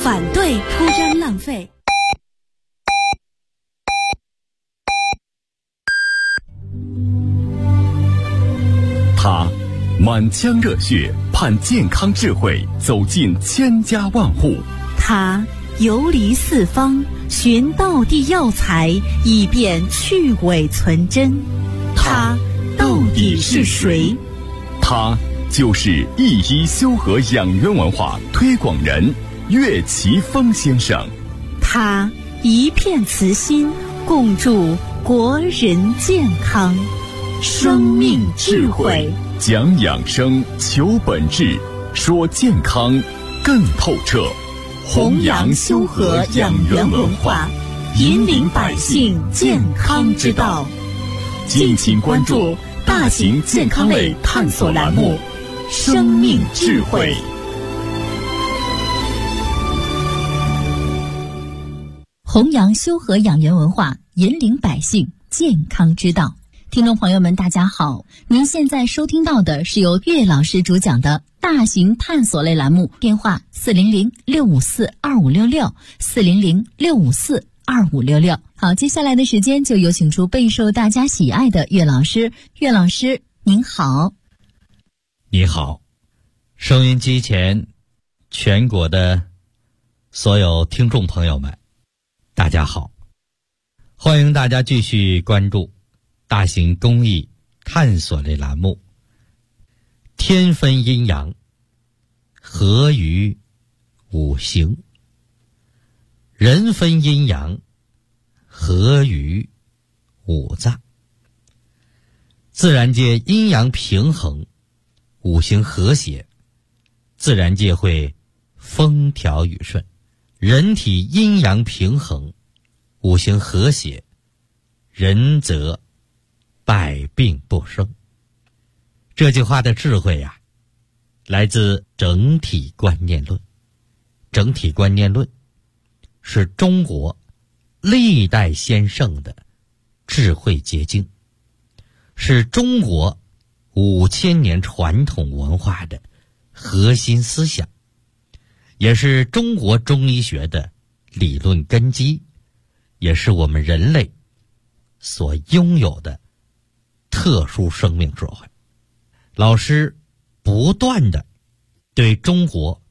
反对铺张浪费。 他满腔热血盼健康智慧走进千家万户， 他游离四方寻道地药材，以便去伪存真。他到底是谁？ 他就是一医修和养元文化推广人岳奇峰先生。 他一片慈心，共筑国人健康。生命智慧， 讲养生，求本质，说健康更透彻。 弘扬修和养元文化，引领百姓健康之道。敬请关注大型健康类探索栏目《生命智慧》。 弘扬修和养元文化，引领百姓健康之道。听众朋友们，大家好，您现在收听到的是由岳老师主讲的大型探索类栏目，电话400-654-2566，400-654-2566。好，接下来的时间就有请出备受大家喜爱的岳老师。岳老师您好。 你好，收音机前全国的所有听众朋友们，大家好，欢迎大家继续关注大型公益探索类栏目，天分阴阳，合于五行；人分阴阳，合于五脏。自然界阴阳平衡，五行和谐，自然界会风调雨顺；人体阴阳平衡，五行和谐，人则百病不生。这句话的智慧啊，来自整体观念论。整体观念论是中国历代先圣的智慧结晶，是中国5000年传统文化的核心思想，也是中国中医学的理论根基，也是我们人类所拥有的特殊生命智慧。老师不断的对中国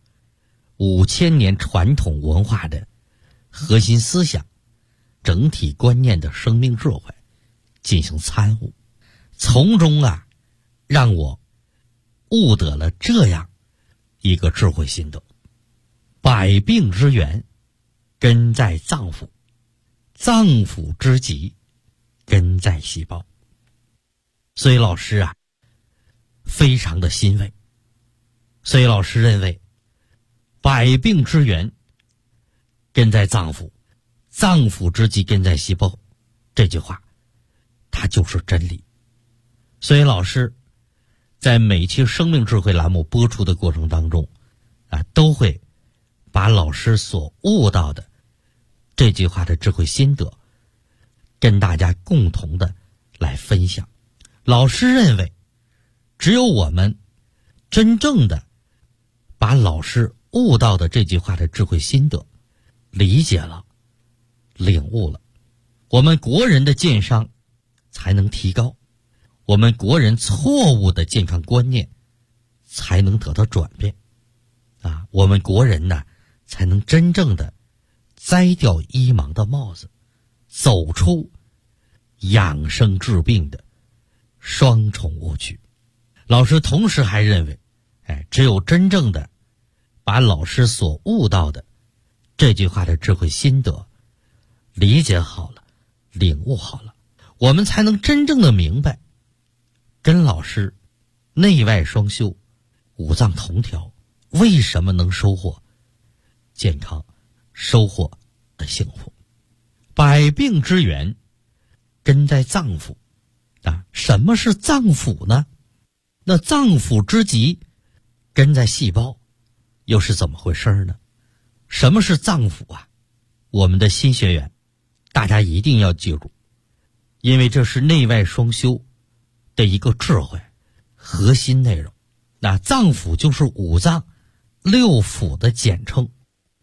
5000年传统文化的核心思想、整体观念的生命智慧进行参悟，从中让我悟得了这样一个智慧心得：百病之源根在脏腑，脏腑之疾根在细胞。所以老师非常的欣慰。所以老师认为，百病之源根在脏腑，脏腑之疾根在细胞，这句话它就是真理。所以老师在每期生命智慧栏目播出的过程当中都会把老师所悟到的这句话的智慧心得跟大家共同的来分享。老师认为，只有我们真正的把老师悟到的这句话的智慧心得理解了、领悟了，我们国人的健康才能提高，我们国人错误的健康观念才能得到转变我们国人才能真正的摘掉医盲的帽子，走出养生治病的双重误区。老师同时还认为，只有真正的把老师所悟到的这句话的智慧心得理解好了、领悟好了，我们才能真正的明白，跟老师内外双修、五脏同调，为什么能收获健康、收获的幸福。百病之源根在脏腑什么是脏腑呢？那脏腑之疾根在细胞，又是怎么回事呢？什么是脏腑我们的新学员大家一定要记住，因为这是内外双修的一个智慧核心内容。那脏腑就是五脏六腑的简称，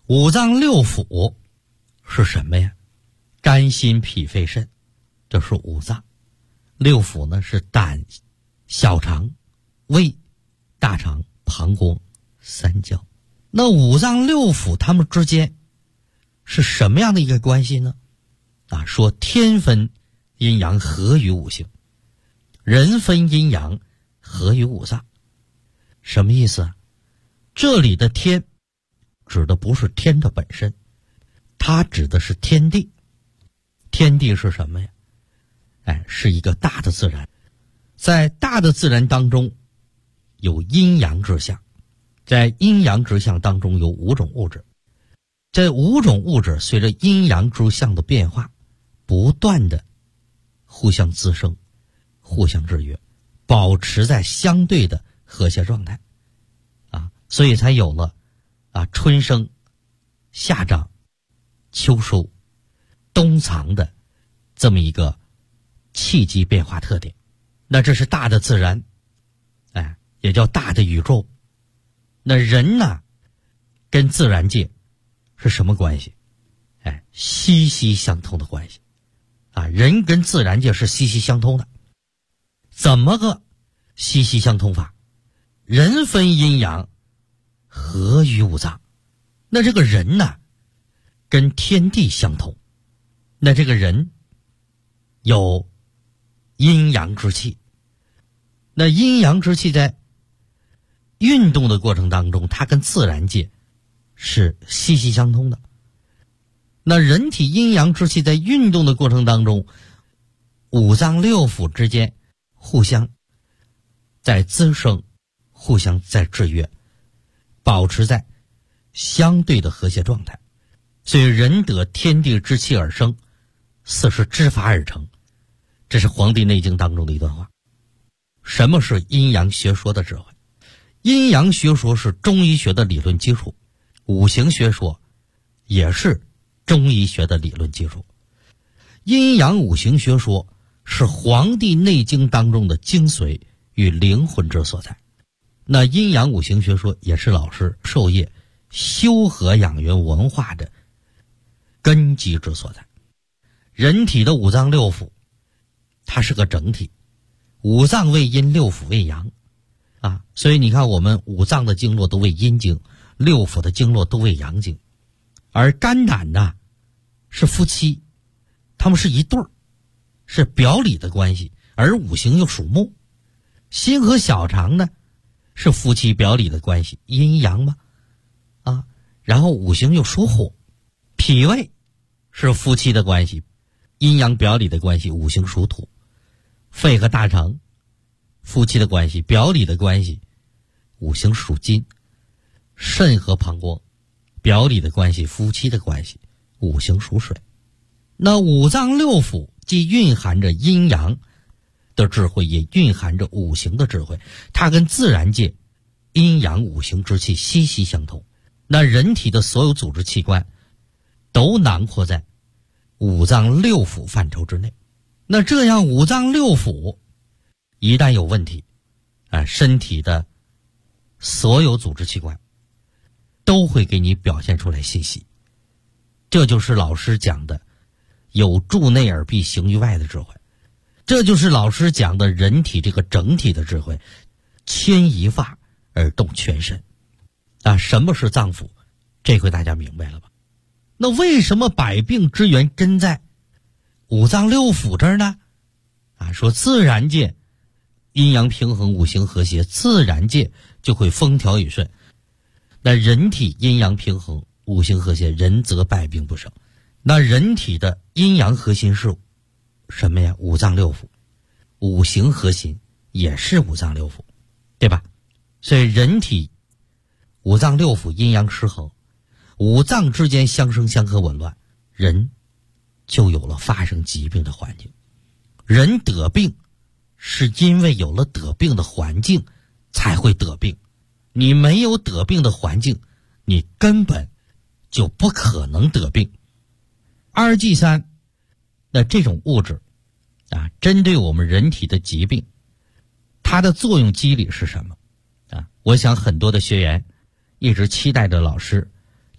五脏六腑是什么呀？肝心脾肺肾，这是五脏。六腑呢是胆、小肠、胃、大肠、膀胱、三焦。那五脏六腑它们之间是什么样的一个关系呢？说天分阴阳合于五行，人分阴阳合于五脏。什么意思啊？这里的天指的不是天的本身，它指的是天地。天地是什么呀？是一个大的自然。在大的自然当中有阴阳之象，在阴阳之象当中有5种物质。这5种物质随着阴阳之象的变化，不断的互相滋生，互相制约，保持在相对的和谐状态所以才有了春生、夏长、秋收、冬藏的这么一个气机变化特点。那这是大的自然，也叫大的宇宙。那人呢，跟自然界是什么关系？息息相通的关系人跟自然界是息息相通的。怎么个息息相通法？人分阴阳合于五脏。那这个人呢，跟天地相通。那这个人有阴阳之气。那阴阳之气在运动的过程当中，它跟自然界是息息相通的。那人体阴阳之气在运动的过程当中，五脏六腑之间互相在滋生，互相在制约，保持在相对的和谐状态。所以人得天地之气而生，四时之法而成。这是《黄帝内经》当中的一段话。什么是阴阳学说的智慧？阴阳学说是中医学的理论基础，五行学说也是中医学的理论基础。阴阳五行学说是《黄帝内经》当中的精髓与灵魂之所在。那阴阳五行学说也是老师授业修和养元文化的根基之所在。人体的五脏六腑它是个整体，五脏为阴，六腑为阳所以你看我们五脏的经络都为阴经，六腑的经络都为阳经。而肝胆呢是夫妻，他们是一对儿，是表里的关系，而五行又属木。心和小肠呢是夫妻表里的关系，阴阳嘛然后五行又属火。脾胃是夫妻的关系，阴阳表里的关系，五行属土。肺和大肠夫妻的关系，表里的关系，五行属金。肾和膀胱表里的关系，夫妻的关系，五行属水。那五脏六腑既蕴含着阴阳的智慧，也蕴含着五行的智慧，它跟自然界阴阳五行之气息息相通。那人体的所有组织器官都囊括在五脏六腑范畴之内。那这样五脏六腑一旦有问题身体的所有组织器官都会给你表现出来信息。这就是老师讲的有助内而必行于外的智慧，这就是老师讲的人体这个整体的智慧，牵一发而动全身什么是脏腑？这回大家明白了吧？那为什么百病之源根在五脏六腑这儿呢？说自然界阴阳平衡，五行和谐，自然界就会风调雨顺。那人体阴阳平衡，五行和谐，人则百病不生。那人体的阴阳核心是什么呀？五脏六腑。五行核心也是五脏六腑，对吧？所以人体五脏六腑阴阳失衡，五脏之间相生相克紊乱，人就有了发生疾病的环境。人得病是因为有了得病的环境才会得病，你没有得病的环境，你根本就不可能得病。2G3 那这种物质针对我们人体的疾病，它的作用机理是什么我想很多的学员一直期待着老师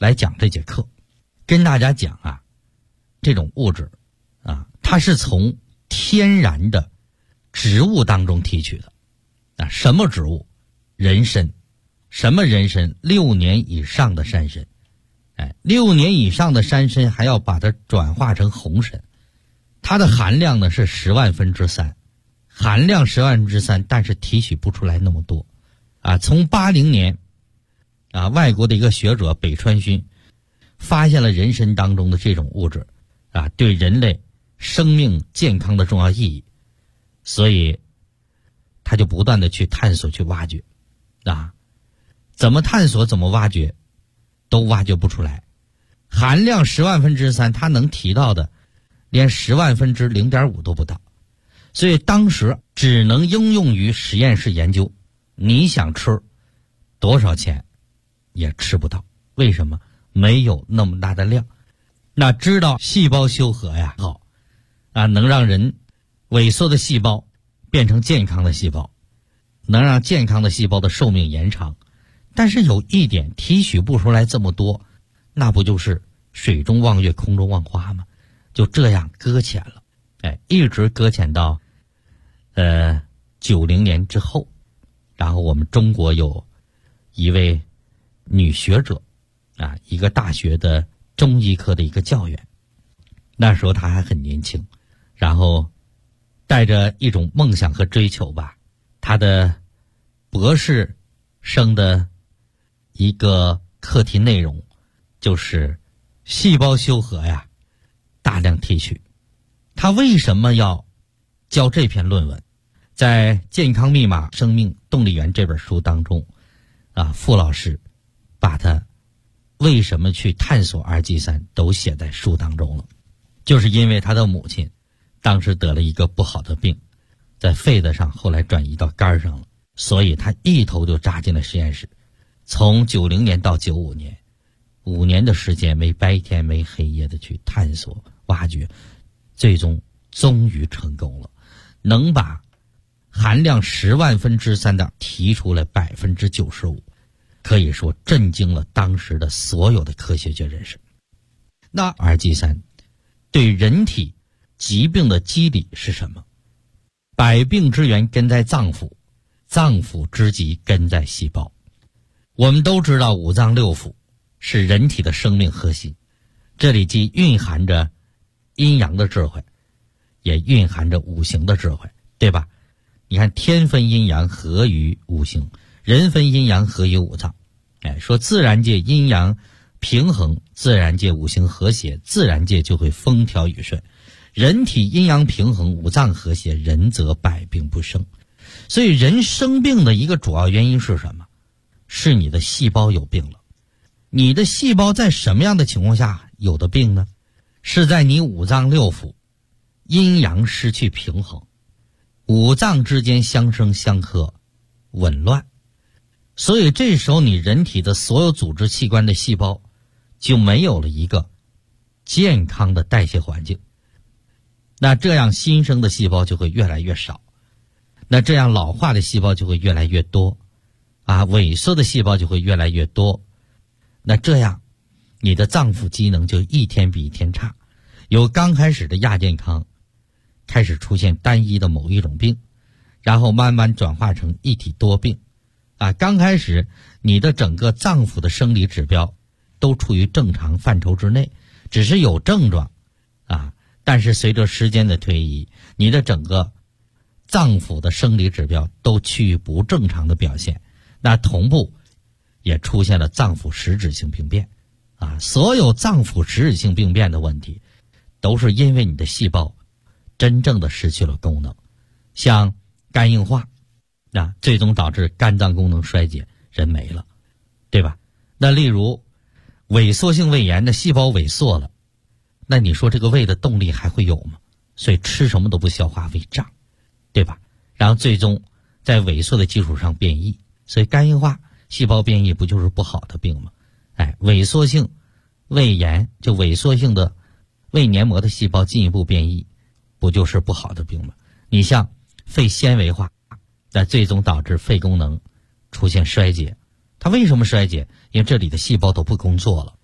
来讲这节课，跟大家讲啊，这种物质啊，它是从天然的植物当中提取的啊。什么植物？人参。什么人参？6年以上的山参。6年以上的山参还要把它转化成红参，它的含量呢是10万分之3，含量10万分之3，但是提取不出来那么多啊。从80年啊，外国的一个学者北川勋发现了人参当中的这种物质啊，对人类生命健康的重要意义，所以他就不断的去探索去挖掘啊，怎么探索怎么挖掘都挖掘不出来，含量10万分之3，他能提到的连10万分之0.5都不到，所以当时只能应用于实验室研究，你想吃多少钱也吃不到。为什么？没有那么大的量。那知道细胞修和呀好啊，能让人萎缩的细胞变成健康的细胞，能让健康的细胞的寿命延长。但是有一点提取不出来这么多，那不就是水中望月空中望花吗？就这样搁浅了，一直搁浅到90年之后。然后我们中国有一位女学者啊，一个大学的中医科的一个教员，那时候她还很年轻，然后带着一种梦想和追求吧，她的博士生的一个课题内容就是细胞修和呀，大量提取。他为什么要教这篇论文？在《健康密码生命动力源》这本书当中啊，傅老师把他为什么去探索RG3都写在书当中了。就是因为他的母亲当时得了一个不好的病，在肺子上，后来转移到肝上了，所以他一头就扎进了实验室。从90年到95年，5年的时间，没白天没黑夜的去探索挖掘，最终终于成功了，能把含量10万分之3的提出了95%，可以说震惊了当时的所有的科学界人士。那 RG3 对人体疾病的机理是什么？百病之源根在脏腑，脏腑之疾根在细胞。我们都知道五脏六腑是人体的生命核心，这里既蕴含着阴阳的智慧，也蕴含着五行的智慧，对吧？你看天分阴阳合于五行，人分阴阳合于五脏。说自然界阴阳平衡，自然界五行和谐，自然界就会风调雨顺。人体阴阳平衡，五脏和谐，人则百病不生。所以人生病的一个主要原因是什么？是你的细胞有病了。你的细胞在什么样的情况下有的病呢？是在你五脏六腑阴阳失去平衡，五脏之间相生相克，紊乱。所以这时候你人体的所有组织器官的细胞就没有了一个健康的代谢环境，那这样新生的细胞就会越来越少，那这样老化的细胞就会越来越多啊，萎缩的细胞就会越来越多，那这样你的脏腑机能就一天比一天差，由刚开始的亚健康开始出现单一的某一种病，然后慢慢转化成一体多病啊。刚开始你的整个脏腑的生理指标都处于正常范畴之内，只是有症状啊，但是随着时间的推移，你的整个脏腑的生理指标都趋于不正常的表现，那同步也出现了脏腑实质性病变啊。所有脏腑实质性病变的问题都是因为你的细胞真正的失去了功能，像肝硬化那最终导致肝脏功能衰竭，人没了，对吧？那例如萎缩性胃炎的细胞萎缩了，那你说这个胃的动力还会有吗？所以吃什么都不消化，胃胀，对吧？然后最终在萎缩的基础上变异，所以肝硬化细胞变异不就是不好的病吗？萎缩性胃炎就萎缩性的胃黏膜的细胞进一步变异，不就是不好的病吗？你像肺纤维化，那最终导致肺功能出现衰竭。它为什么衰竭？因为这里的细胞都不工作了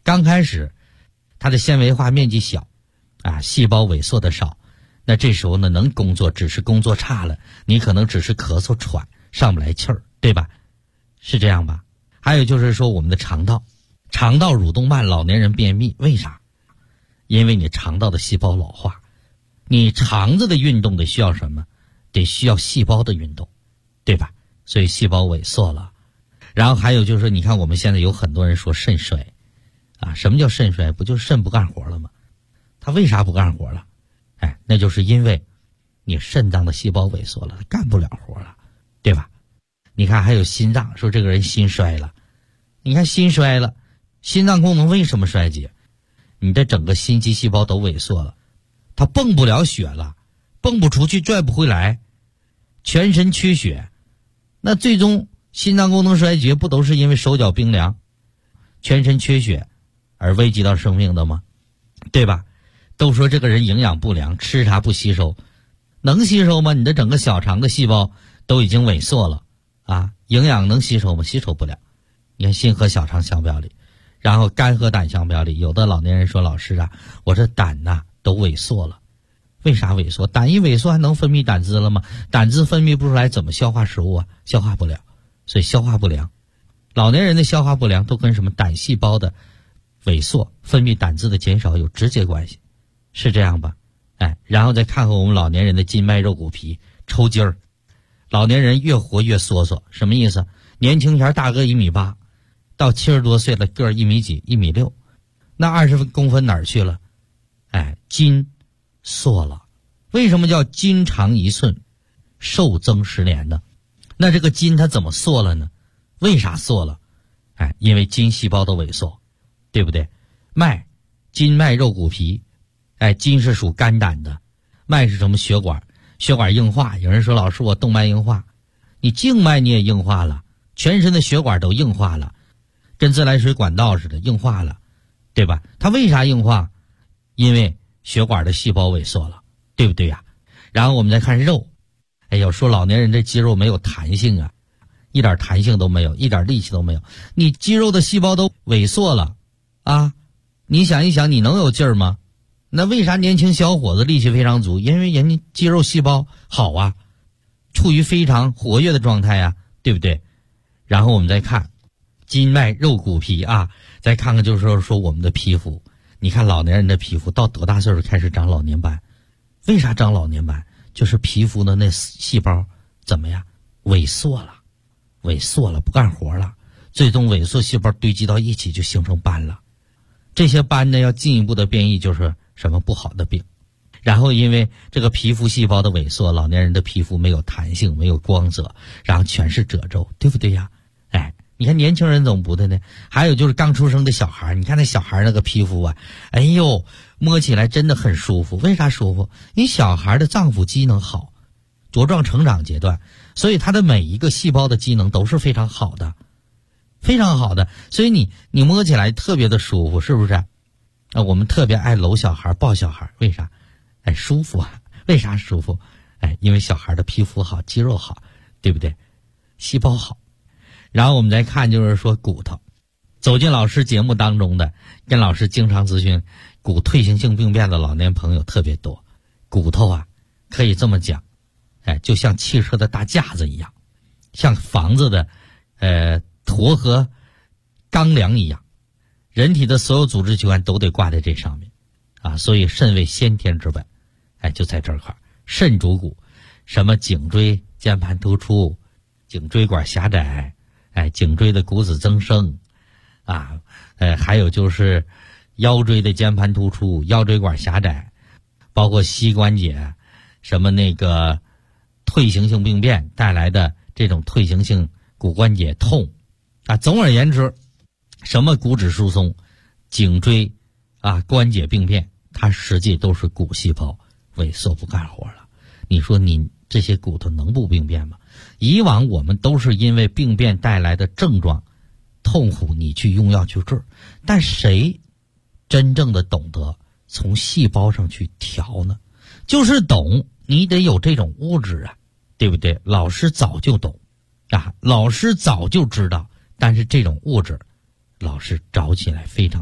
刚开始它的纤维化面积小啊，细胞萎缩的少，那这时候呢能工作只是工作差了，你可能只是咳嗽喘上不来气儿，对吧？是这样吧？还有就是说我们的肠道蠕动慢，老年人便秘，为啥？因为你肠道的细胞老化，你肠子的运动得需要什么？得需要细胞的运动，对吧？所以细胞萎缩了。然后还有就是你看我们现在有很多人说肾衰啊，什么叫肾衰？不就是肾不干活了吗？他为啥不干活了？哎，那就是因为你肾脏的细胞萎缩了，他干不了活了，对吧？你看还有心脏，说这个人心衰了，你看心衰了，心脏功能为什么衰竭？你的整个心肌细胞都萎缩了，它泵不了血了，泵不出去，拽不回来，全身缺血，那最终心脏功能衰竭不都是因为手脚冰凉，全身缺血而危及到生命的吗？对吧？都说这个人营养不良，吃啥不吸收，能吸收吗？你的整个小肠的细胞都已经萎缩了啊，营养能吸收吗？吸收不了。你看心和小肠相表里，然后肝和胆相表里。有的老年人说，老师啊，我这胆呐都萎缩了。为啥萎缩？胆一萎缩还能分泌胆汁了吗？胆汁分泌不出来，怎么消化食物啊？消化不了，所以消化不良。老年人的消化不良都跟什么胆细胞的萎缩、分泌胆汁的减少有直接关系，是这样吧？哎，然后再看看我们老年人的筋脉肉骨皮抽筋儿。老年人越活越缩缩，什么意思？年轻前大个1.8米，到70多岁了个1米几、1.6米，那20公分哪儿去了？哎，筋缩了。为什么叫筋长1寸，寿增10年呢？那这个筋它怎么缩了呢？为啥缩了？哎，因为筋细胞的萎缩，对不对？脉，筋脉肉骨皮，哎，筋是属肝胆的，脉是什么？血管，血管硬化。有人说，老师我动脉硬化，你静脉你也硬化了，全身的血管都硬化了，跟自来水管道似的硬化了，对吧？它为啥硬化？因为血管的细胞萎缩了，对不对呀？然后我们再看肉，哎呦，说老年人这肌肉没有弹性啊，一点弹性都没有，一点力气都没有，你肌肉的细胞都萎缩了啊！你想一想，你能有劲儿吗？那为啥年轻小伙子力气非常足？因为人家肌肉细胞好啊，处于非常活跃的状态啊，对不对？然后我们再看筋脉肉骨皮啊，再看看就是说我们的皮肤。你看老年人的皮肤到多大岁数开始长老年斑？为啥长老年斑？就是皮肤的那细胞怎么样？萎缩了，不干活了，最终萎缩细胞堆积到一起就形成斑了。这些斑呢要进一步的变异，就是什么不好的病。然后因为这个皮肤细胞的萎缩，老年人的皮肤没有弹性，没有光泽，然后全是褶皱，对不对呀？哎，你看年轻人怎么不的呢？还有就是刚出生的小孩，你看那小孩那个皮肤啊，哎呦，摸起来真的很舒服。为啥舒服？因为小孩的脏腑机能好，茁壮成长阶段，所以他的每一个细胞的机能都是非常好的，非常好的，所以你摸起来特别的舒服，是不是？我们特别爱搂小孩抱小孩，为啥？哎，舒服啊。为啥舒服？哎，因为小孩的皮肤好，肌肉好，对不对？细胞好。然后我们再看就是说骨头，走进老师节目当中的，跟老师经常咨询骨退行性病变的老年朋友特别多。骨头啊，可以这么讲，哎，就像汽车的大架子一样，像房子的坨和钢梁一样，人体的所有组织器官都得挂在这上面啊，所以肾为先天之本，哎，就在这块，肾主骨，什么颈椎间盘突出、颈椎管狭窄，哎，颈椎的骨质增生啊，还有就是腰椎的间盘突出、腰椎管狭窄，包括膝关节，什么那个退行性病变带来的这种退行性骨关节痛啊，总而言之，什么骨质疏松、颈椎啊关节病变，它实际都是骨细胞萎缩不干活了。你说你这些骨头能不病变吗？以往我们都是因为病变带来的症状痛苦，你去用药去治，但谁真正的懂得从细胞上去调呢？就是懂，你得有这种物质啊，对不对？老师早就懂啊，老师早就知道，但是这种物质老师找起来非常的苦。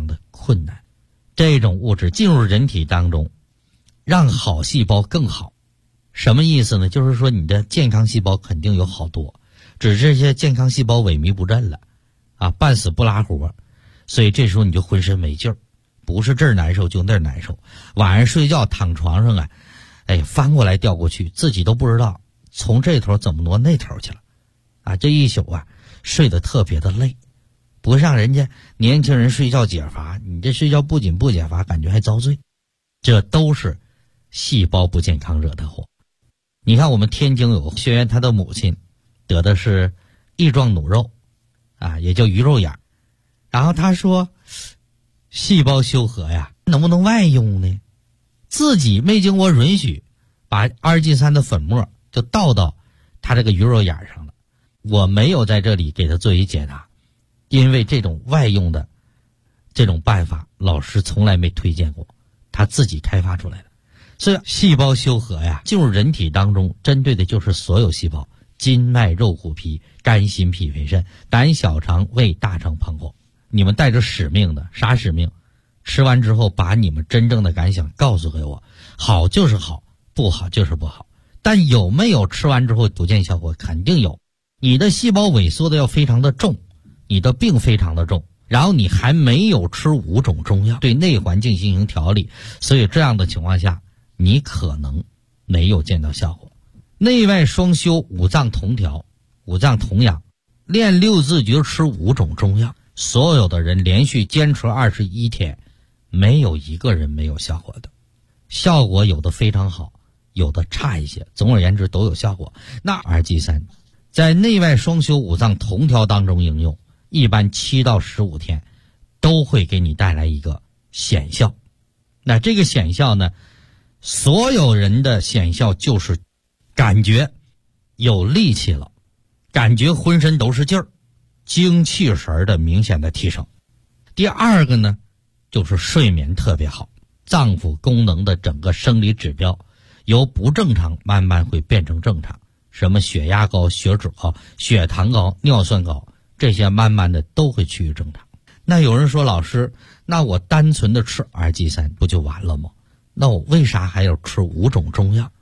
困难。这种物质进入人体当中，让好细胞更好。什么意思呢？就是说你的健康细胞肯定有好多，只是这些健康细胞萎靡不振了啊，半死不拉活，所以这时候你就浑身没劲儿，不是这儿难受就那儿难受。晚上睡觉躺床上啊，翻过来调过去，自己都不知道从这头怎么挪那头去了啊！这一宿啊，睡得特别的累，不像人家年轻人睡觉解乏，你这睡觉不仅不解乏，感觉还遭罪。这都是细胞不健康惹的祸。你看我们天津有个学员，他的母亲得的是翼状弩肉啊，也叫鱼肉眼。然后他说细胞修合呀，能不能外用呢？自己没经过允许，把2G3的粉末就倒到他这个鱼肉眼上了。我没有在这里给他做一解答，因为这种外用的这种办法老师从来没推荐过，他自己开发出来的。所以细胞修合呀，进入人体当中，针对的就是所有细胞，筋脉肉骨皮、肝心脾肺肾、胆小肠胃大肠膀胱。你们带着使命的，啥使命？吃完之后把你们真正的感想告诉给我，好就是好，不好就是不好。但有没有吃完之后不见效果？肯定有。你的细胞萎缩的要非常的重，你的病非常的重，然后你还没有吃5种中药对内环境进行调理，所以这样的情况下你可能没有见到效果。内外双修，五脏同调，五脏同养，练6字诀，吃5种中药，所有的人连续坚持21天，没有一个人没有效果的。效果有的非常好，有的差一些，总而言之都有效果。那 RG3 在内外双修五脏同调当中应用，一般7到15天都会给你带来一个显效。那这个显效呢，所有人的显效就是感觉有力气了，感觉浑身都是劲儿，精气神的明显的提升。第二个呢，就是睡眠特别好，脏腑功能的整个生理指标由不正常慢慢会变成正常，什么血压高、血脂高、血糖高、尿酸高，这些慢慢的都会趋于正常。那有人说，老师，那我单纯的吃 RG3 不就完了吗？那我为啥还要吃5种中药？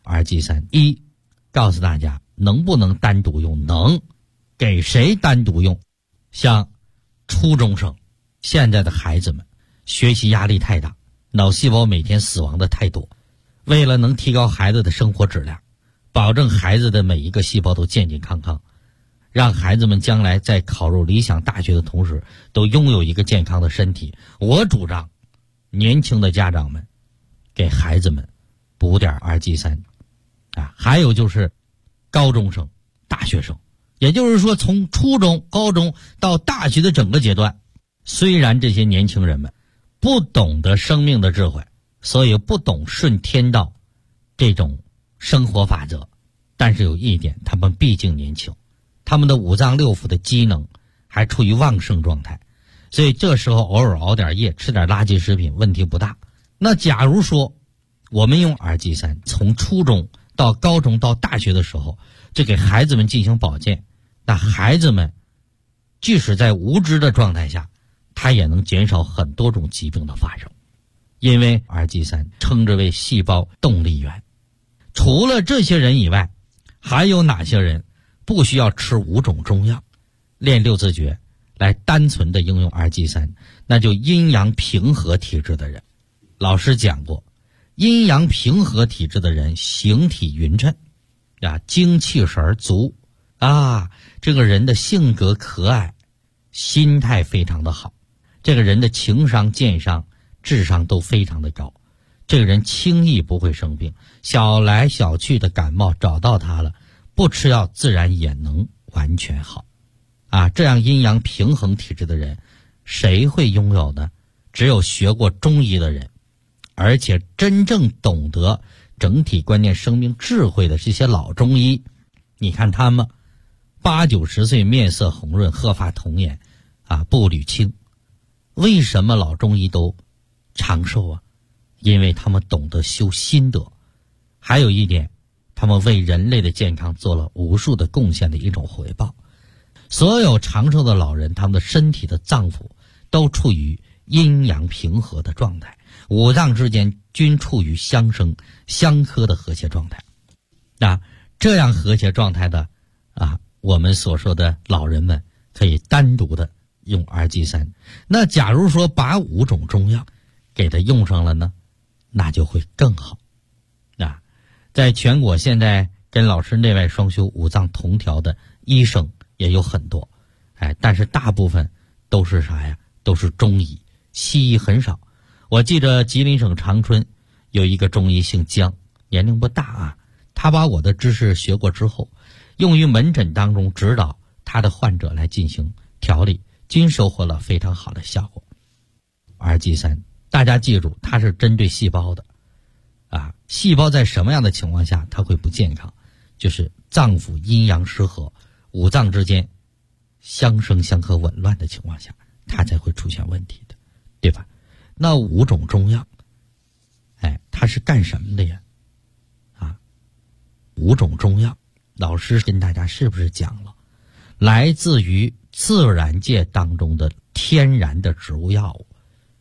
RG3 一告诉大家能不能单独用，能。给谁单独用？像初中生，现在的孩子们学习压力太大，脑细胞每天死亡的太多，为了能提高孩子的生活质量，保证孩子的每一个细胞都健健康康，让孩子们将来在考入理想大学的同时都拥有一个健康的身体，我主张年轻的家长们给孩子们补点 RG3 啊。还有就是高中生、大学生，也就是说从初中、高中到大学的整个阶段，虽然这些年轻人们不懂得生命的智慧，所以不懂顺天道这种生活法则，但是有一点，他们毕竟年轻，他们的五脏六腑的机能还处于旺盛状态，所以这时候偶尔熬点夜，吃点垃圾食品问题不大。那假如说我们用 RG3 从初中到高中到大学的时候，就给孩子们进行保健，那孩子们即使在无知的状态下，他也能减少很多种疾病的发生，因为 RG3 称之为细胞动力源。除了这些人以外，还有哪些人不需要吃5种中药，练6字诀来单纯的应用 RG3？ 那就阴阳平和体质的人。老师讲过，阴阳平和体质的人形体匀称啊，精气神足啊，这个人的性格可爱，心态非常的好，这个人的情商、健商、智商都非常的高，这个人轻易不会生病，小来小去的感冒找到他了，不吃药自然也能完全好啊。这样阴阳平衡体质的人谁会拥有呢？只有学过中医的人，而且真正懂得整体观念生命智慧的这些老中医。你看他们80、90岁面色红润，鹤发童颜啊，步履轻。为什么老中医都长寿啊？因为他们懂得修心德，还有一点，他们为人类的健康做了无数的贡献的一种回报。所有长寿的老人，他们的身体的脏腑都处于阴阳平和的状态，五脏之间均处于相生相克的和谐状态。那这样和谐状态的我们所说的老人们可以单独的用RG3。那假如说把5种中药给它用上了呢，那就会更好。在全国现在跟老师内外双修五脏同调的医生也有很多，但是大部分都是啥呀？都是中医，西医很少。我记得吉林省长春有一个中医姓姜，年龄不大他把我的知识学过之后，用于门诊当中指导他的患者来进行调理，均收获了非常好的效果。RG3，大家记住，它是针对细胞的。细胞在什么样的情况下它会不健康？就是脏腑阴阳失和，五脏之间相生相克紊乱的情况下，它才会出现问题的，对吧？那5种中药，它是干什么的呀？5种中药，老师跟大家是不是讲了，来自于自然界当中的天然的植物药物，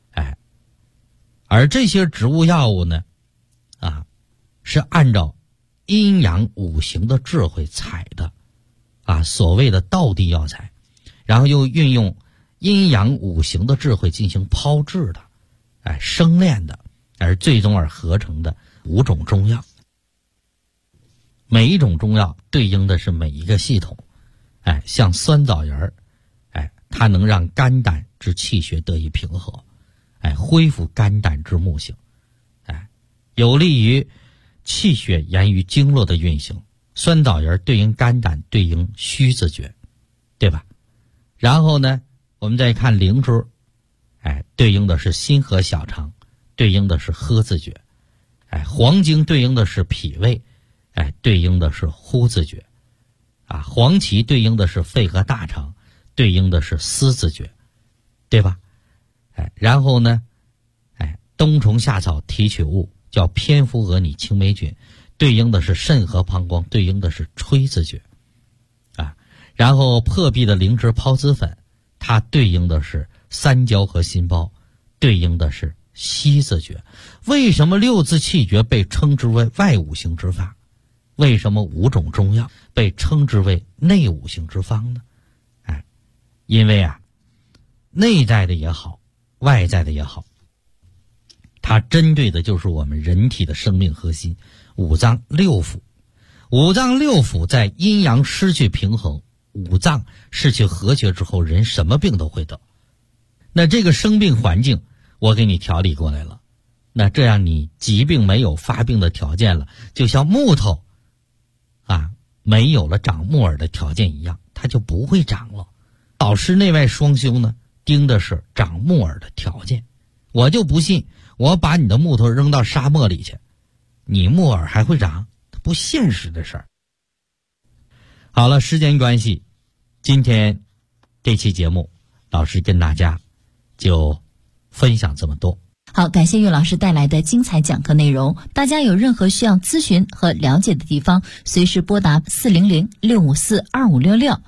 而这些植物药物呢，是按照阴阳五行的智慧采的，所谓的道地药材，然后又运用阴阳五行的智慧进行炮制的，生炼的，而最终而合成的5种中药。每一种中药对应的是每一个系统，像酸枣仁它能让肝胆之气血得以平和，恢复肝胆之木性，有利于气血沿于经络的运行。酸枣仁对应肝胆，对应虚字诀，对吧？然后呢，我们再看灵芝，对应的是心和小肠，对应的是呵字诀。黄精对应的是脾胃，对应的是呼字诀。黄芪对应的是肺和大肠，对应的是思字诀，对吧？然后呢，冬虫夏草提取物叫蝙蝠蛾拟青霉菌，对应的是肾和膀胱，对应的是吹字诀。然后破壁的灵芝孢子粉，它对应的是三焦和心包，对应的是息字诀。为什么6字气诀被称之为外五行之法？为什么5种中药被称之为内五行之方呢？因为内在的也好，外在的也好，它针对的就是我们人体的生命核心，五脏六腑。五脏六腑在阴阳失去平衡，五脏失去和谐之后，人什么病都会得。那这个生病环境我给你调理过来了，那这样你疾病没有发病的条件了，就像木头没有了长木耳的条件一样，它就不会长了。老师内外双修呢，盯的是长木耳的条件。我就不信我把你的木头扔到沙漠里去，你木耳还会长？它不现实的事儿。好了，时间关系，今天这期节目老师跟大家就分享这么多。 好，感谢岳老师带来的精彩讲课内容。大家有任何需要咨询和了解的地方，随时拨打400-654-2566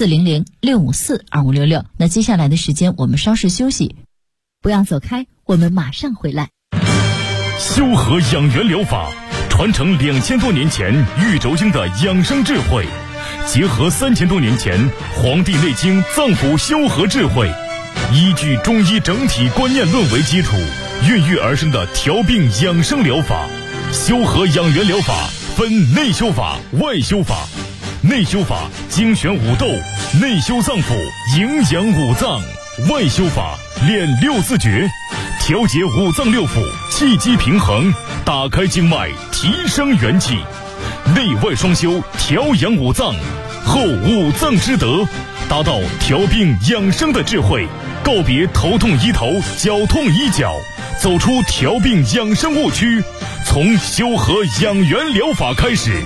400-654-2566。那接下来的时间我们稍事休息，不要走开，我们马上回来。 修和养元疗法传承2000多年前玉轴经的养生智慧，结合3000多年前《黄帝内经》脏腑修和智慧，依据中医整体观念论为基础，孕育而生的调病养生疗法。修和养元疗法分内修法、外修法。内修法精选五斗，内修脏腑，营养五脏；外修法练6字诀，调节五脏六腑，气机平衡，打开经脉，提升元气。内外双修，调养五脏，后五脏之德，达到调病养生的智慧，告别头痛医头，脚痛医脚，走出调病养生误区，从修和养元疗法开始。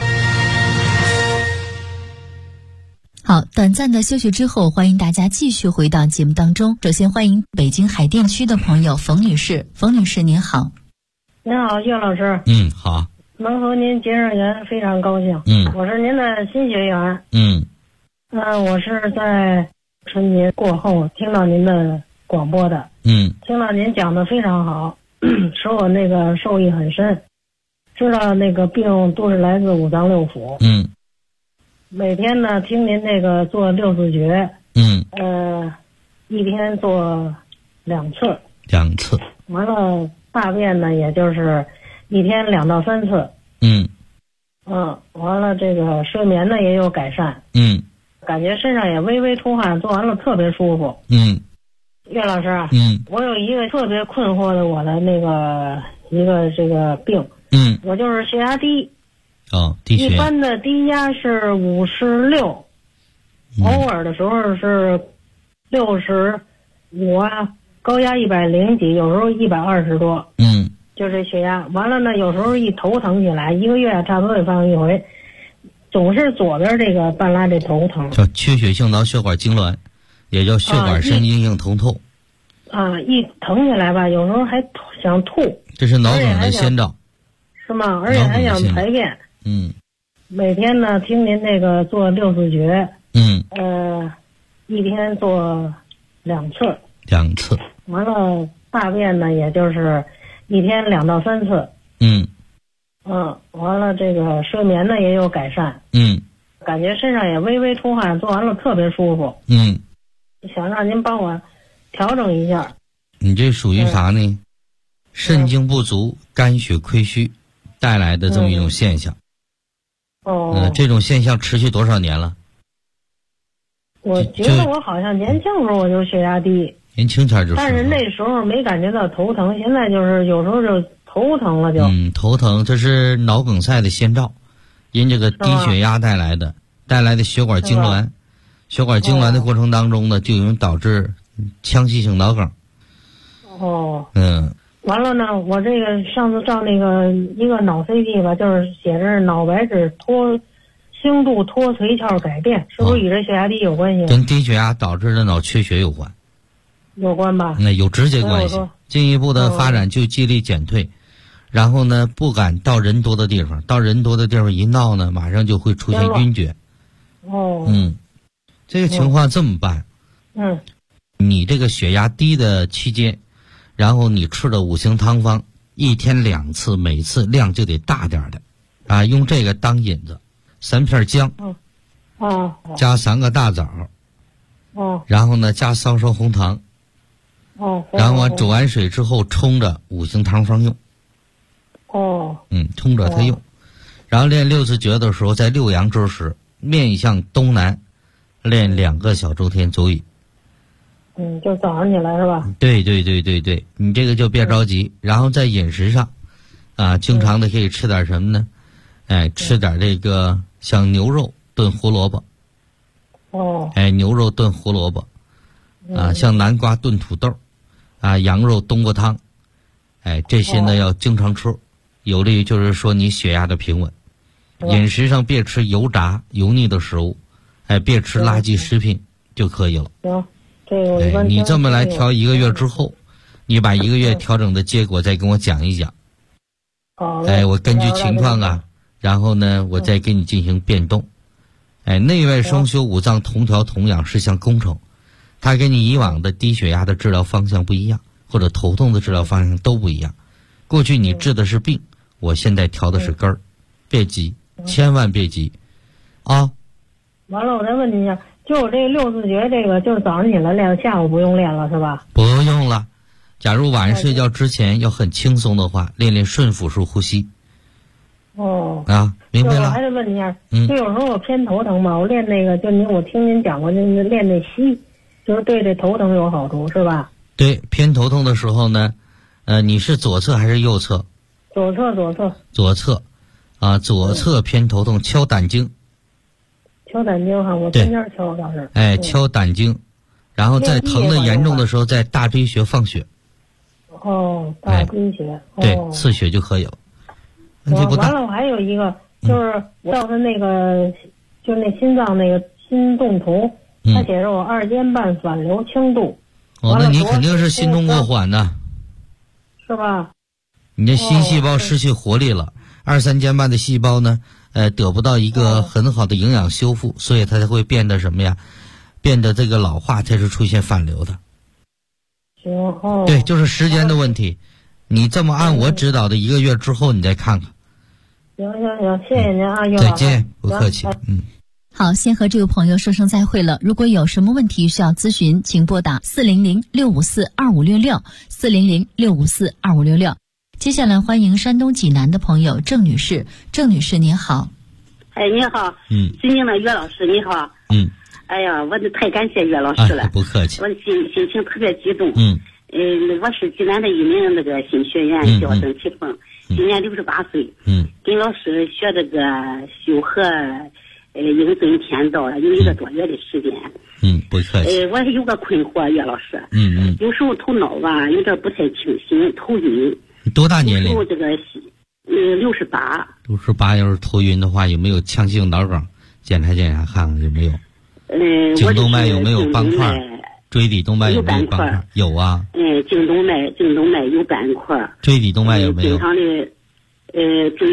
好，短暂的休息之后，欢迎大家继续回到节目当中。首先欢迎北京海淀区的朋友冯女士。冯女士您好。 您好，岳老师。 好。 能和您结上缘，非常高兴。我是您的新学员。我是在春节过后听到您的广播的。听了您讲的非常好，使我那个受益很深，知道那个病都是来自五脏六腑。每天呢听您那个做六字诀，一天做2次，完了大便呢也就是一天2到3次。完了这个睡眠呢也有改善。感觉身上也微微出汗，做完了特别舒服。岳老师啊，我有一个特别困惑的我的那个一个这个病。我就是血压低。 低血压。 一般的低压是56，偶尔的时候是65啊，高压100几，有时候120多。就这血压。完了呢，有时候一头疼起来，一个月差不多得犯一回，总是左边这个半拉这头疼。 叫缺血性脑血管痉挛，也叫血管神经性疼痛。 一疼起来吧，有时候还想吐。 这是脑梗的先兆。 是吗？而且还想排便。每天呢听您那个做六字诀。一天做2次。完了大便呢也就是一天2到3次。完了这个睡眠呢也有改善。感觉身上也微微出汗，做完了特别舒服。想让您帮我调整一下。 你这属于啥呢？肾精不足、肝血亏虚带来的这么一种现象。这种现象持续多少年了？ 我觉得我好像年轻时候我就血压低， 年轻前就是， 但是那时候没感觉到头疼，现在就是有时候就头疼了就。 头疼这是脑梗塞的先兆，因这个低血压带来的血管痉挛，血管痉挛的过程当中呢，就容易导致腔隙性脑梗。 完了呢，我这个上次照那个一个脑 CT 吧，就是写着脑白质轻度脱髓鞘改变，是不是与这血压低有关系？ 跟低血压导致的脑缺血有关。 有关吧？ 那有直接关系。进一步的发展就记忆力减退，然后呢不敢到人多的地方，到人多的地方一闹呢，马上就会出现晕厥。这个情况这么办？你这个血压低的期间，然后你吃的5行汤方，一天2次，每次量就得大点的，用这个当引子，3片姜，加3个大枣，然后呢加烧烧红糖，然后煮完水之后冲着5行汤方用。冲着它用，然后练六字诀的时候，在6阳之时面向东南，练2个小周天足以。 就早上起来是吧？ 对，你这个就别着急。然后在饮食上，经常的可以吃点什么呢？吃点这个像牛肉炖胡萝卜。牛肉炖胡萝卜，像南瓜炖土豆，羊肉冬瓜汤，这些呢要经常吃，有利于就是说你血压的平稳。饮食上别吃油炸油腻的食物，别吃垃圾食品就可以了。 行。 你这么来调1个月之后，你把1个月调整的结果再跟我讲一讲。我根据情况然后呢，我再给你进行变动。内外双修5脏同调同养是项工程，它跟你以往的低血压的治疗方向不一样，或者头痛的治疗方向都不一样。过去你治的是病，我现在调的是根儿，别急，千万别急啊。 完了，我再问你一下。就我这个六字诀，这个就是早上起来练，下午不用练了是吧？ 不用了。假如晚上睡觉之前要很轻松的话，练练顺腹式呼吸。明白了。 我还得问你一下，就有时候我偏头疼嘛，我练那个，就我听您讲过，就是练那吸，就是对这头疼有好处是吧？ 对，偏头痛的时候呢，你是左侧还是右侧？ 左侧。 左侧，左侧偏头痛，敲胆经。 敲胆经我天天敲倒是。 敲胆经，然后在疼的严重的时候，在大椎穴放血。 大椎穴。 对，刺血就可以了。问题不大。 完了，我还有一个，就是我照他那个，就那心脏那个心动图，他写着我2间半反流轻度。 那你肯定是心动过缓的， 是吧？ 你的心细胞失去活力了，2、3间半的细胞呢？得不到一个很好的营养修复，所以它才会变得什么呀？变得这个老化，才是出现反流的。 行哦。 对，就是时间的问题。你这么按我指导的1个月之后，你再看看。 行，谢谢您啊，岳老师。 再见，不客气。 好，先和这位朋友说声再会了。如果有什么问题需要咨询，请拨打400-654-2566，400-654-2566。接下来欢迎山东济南的朋友郑女士。郑女士您好。 哎，你好。尊敬的岳老师你好。哎呀，我太感谢岳老师了。 不客气。 我心情特别激动。我是济南的一名那个新学员，叫郑启凤，今年68岁。跟老师学这个修和应尊天道有1个多月的时间。 不客气。 我有个困惑，岳老师。有时候头脑吧有点不太清醒，头晕。 多大年龄？ 有时候这个68。 68要是头晕的话，有没有腔性脑梗？检查看看有没有。颈动脉有没有斑块？椎底动脉有没有斑块？有啊。 颈动脉有斑块。 椎底动脉有没有？ 经常的，椎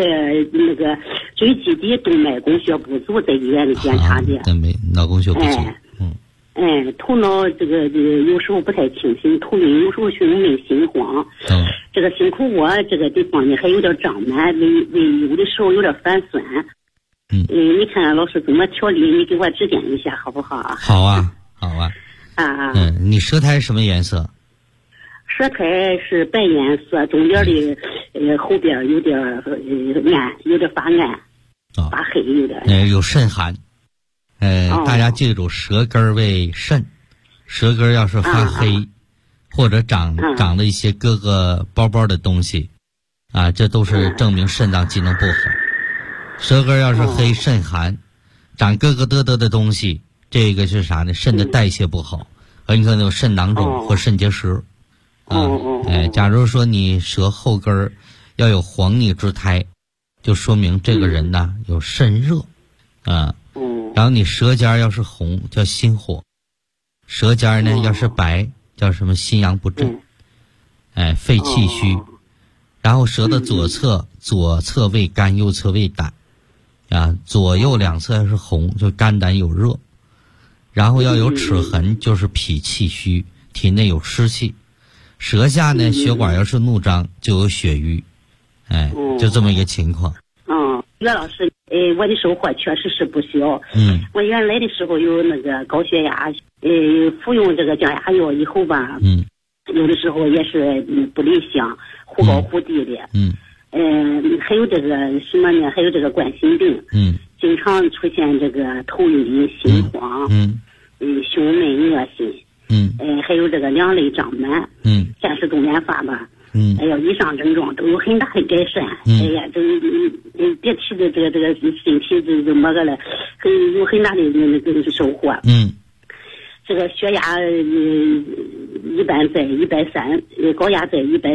基底动脉供血不足，在医院里检查的。 没脑供血不足。 头脑这个有时候不太清醒，头晕，有时候胸闷心慌。这个心口窝这个地方呢还有点胀满，胃有的时候有点反酸。你看老师怎么调理？你给我指点一下好不好啊？ 好啊。你舌苔什么颜色？ 舌苔是白颜色，中间的后边有点暗，有点发暗，发黑有点。 有肾寒。大家记住，舌根为肾，舌根要是发黑，或者长了一些疙疙包包的东西，这都是证明肾脏机能不好。舌根要是黑，肾寒，长疙疙嘚嘚的东西，这个是啥呢？肾的代谢不好，很可能有肾囊肿或肾结石。假如说你舌后根要有黄腻之苔，就说明这个人呢有肾热。然后你舌尖要是红叫心火，舌尖呢要是白叫什么心阳不振，肺气虚。然后舌的左侧为肝，右侧为胆，左右两侧要是红就肝胆有热。然后要有齿痕就是脾气虚，体内有湿气。舌下呢血管要是怒张就有血瘀。就这么一个情况。 岳老师，我的收获确实是不小。我原来的时候有那个高血压，服用这个降压药以后吧，有的时候也是不理想，忽高忽低的。还有这个什么呢？还有这个冠心病。经常出现这个头晕、心慌。胸闷、恶心。还有这个两肋胀满。现实动脉发吧。以上症状都有很大的改善。别提这个身体这么个了，有很大的那个收获。这个血压一般在130，高压在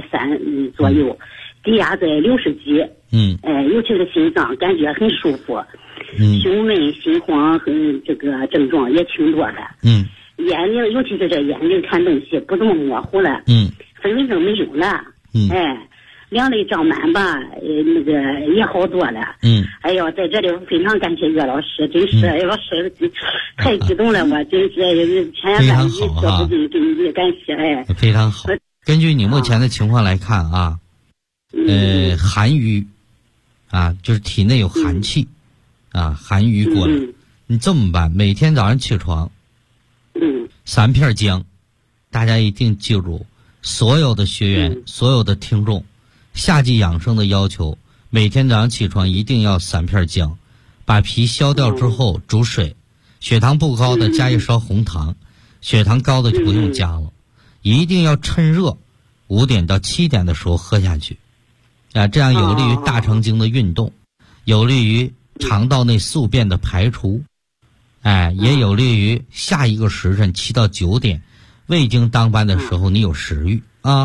130左右，低压在60几。尤其是心脏感觉很舒服。胸闷、心慌和这个症状也挺多的。眼睛，尤其是这眼睛看东西不这么模糊了。分明症没有了。两肋胀满吧，那个也好多了。哎呦，在这里非常感谢岳老师，真是哎，老师太激动了，我真是千言万语说不尽，给你感谢。 非常好。根据你目前的情况来看寒瘀就是体内有寒气寒瘀过来。你这么办？每天早上起床，3片姜，大家一定记住。所有的学员，所有的听众，夏季养生的要求，每天早上起床一定要3片姜，把皮削掉之后煮水，血糖不高的加一勺红糖，血糖高的就不用加了，一定要趁热5点到7点的时候喝下去，这样有利于大肠经的运动，有利于肠道内宿便的排除，也有利于下一个时辰7到9点。胃经当班的时候，你有食欲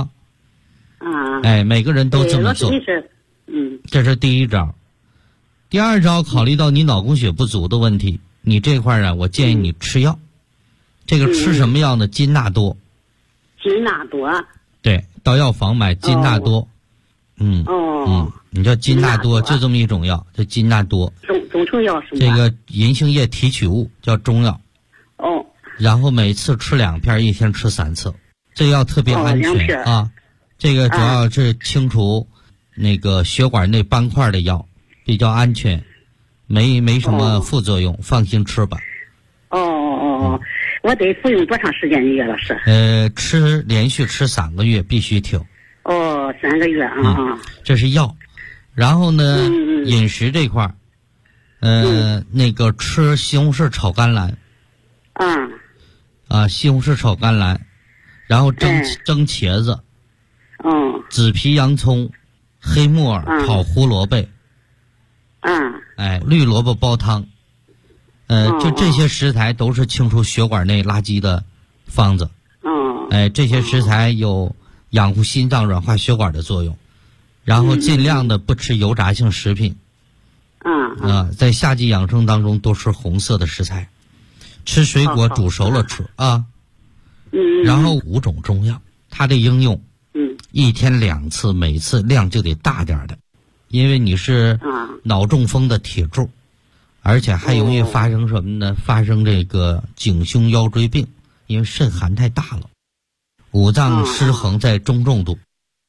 每个人都这么做。这是第一招。第二招，考虑到你脑供血不足的问题，你这块我建议你吃药。这个吃什么药呢？金纳多。 金纳多。 对，到药房买金纳多。你叫金纳多，就这么一种药，叫金纳多。 中成药是吗？ 这个银杏叶提取物叫中药。然后每次吃2片，一天吃3次， 这药特别安全啊。这个主要是清除那个血管内斑块的药，比较安全，没什么副作用，放心吃吧。 我得服用多长时间呢，岳老师？ 连续吃3个月，必须停。 3个月啊。这是药。然后呢，饮食这块儿，那个吃西红柿炒甘蓝。西红柿炒甘蓝，然后蒸茄子。紫皮洋葱，黑木耳炒胡萝卜。绿萝卜煲汤。就这些食材都是清除血管内垃圾的方子。这些食材有养护心脏、软化血管的作用。然后尽量的不吃油炸性食品。在夏季养生当中多吃红色的食材，吃水果煮熟了吃啊。然后5种中药，它的应用，1天2次，每次量就得大点的，因为你是脑中风的铁柱，而且还容易发生什么呢？发生这个颈胸腰椎病，因为肾寒太大了，五脏失衡在中重度。